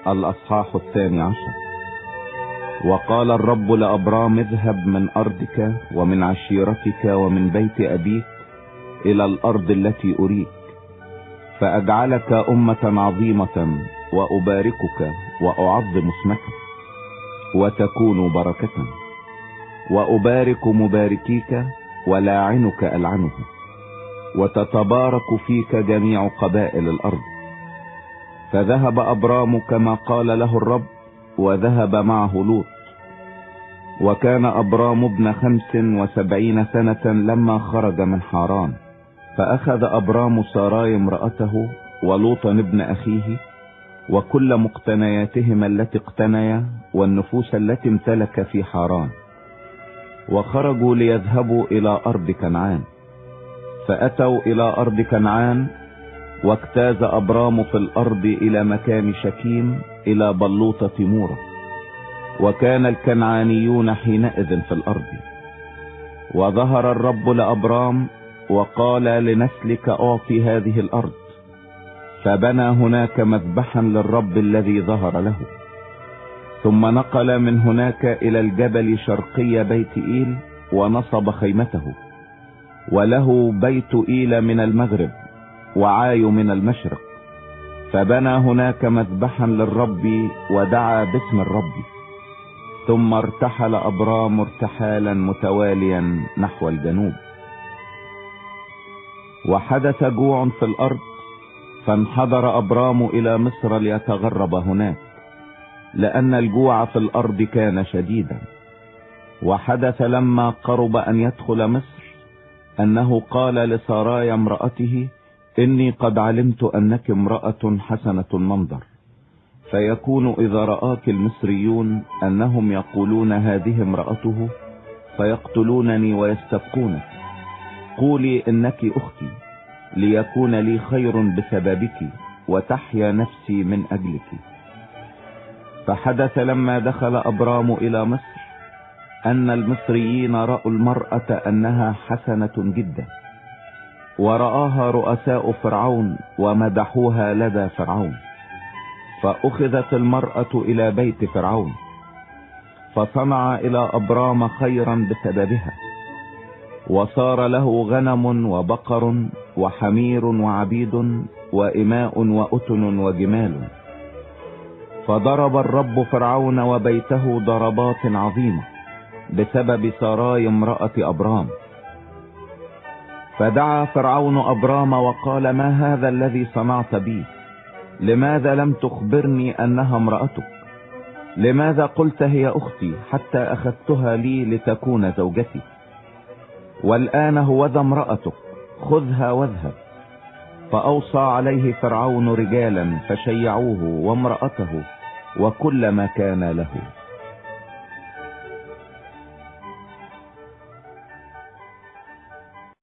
الأصحاح 12. وقال الرب لأبرام: اذهب من أرضك ومن عشيرتك ومن بيت أبيك إلى الأرض التي أريك، فأجعلك أمة عظيمة وأباركك وأعظم اسمك وتكون بركة، وأبارك مباركيك ولاعنك ألعنه، وتتبارك فيك جميع قبائل الأرض. فذهب أبرام كما قال له الرب، وذهب معه لوط. وكان أبرام ابن 75 سنة لما خرج من حاران، فأخذ أبرام ساراي امرأته ولوطا ابن أخيه وكل مقتنياتهما التي اقتنيا والنفوس التي امتلك في حاران، وخرجوا ليذهبوا إلى أرض كنعان. فأتوا إلى أرض كنعان، واجتاز أبرام في الأرض إلى مكان شكيم إلى بلوطة مورة، وكان الكنعانيون حينئذ في الأرض. وظهر الرب لأبرام وقال: لنسلك أعطي هذه الأرض. فبنى هناك مذبحا للرب الذي ظهر له. ثم نقل من هناك إلى الجبل شرقي بيت إيل ونصب خيمته، وله بيت إيل من المغرب وعاي من المشرق. فبنى هناك مذبحا للرب ودعا باسم الرب. ثم ارتحل أبرام ارتحالا متواليا نحو الجنوب. وحدث جوع في الأرض، فانحدر أبرام إلى مصر ليتغرب هناك، لأن الجوع في الأرض كان شديدا. وحدث لما قرب أن يدخل مصر أنه قال لساراي امرأته: إني قد علمت أنك امرأة حسنة المنظر، فيكون إذا رآك المصريون أنهم يقولون هذه امرأته فيقتلونني ويستبقونك. قولي إنك أختي، ليكون لي خير بسببك وتحيا نفسي من أجلك. فحدث لما دخل أبرام إلى مصر أن المصريين رأوا المرأة أنها حسنة جدا، ورآها رؤساء فرعون ومدحوها لدى فرعون. فأخذت المرأة إلى بيت فرعون، فصنع إلى أبرام خيرا بسببها، وصار له غنم وبقر وحمير وعبيد وإماء وأتن وجمال. فضرب الرب فرعون وبيته ضربات عظيمة بسبب ساراي امرأة أبرام. فدعا فرعون أبرام وقال: ما هذا الذي صنعت بي؟ لماذا لم تخبرني أنها امرأتك؟ لماذا قلت هي أختي حتى أخذتها لي لتكون زوجتي؟ والآن هوذا امرأتك، خذها واذهب. فأوصى عليه فرعون رجالا فشيعوه وامرأته وكل ما كان له.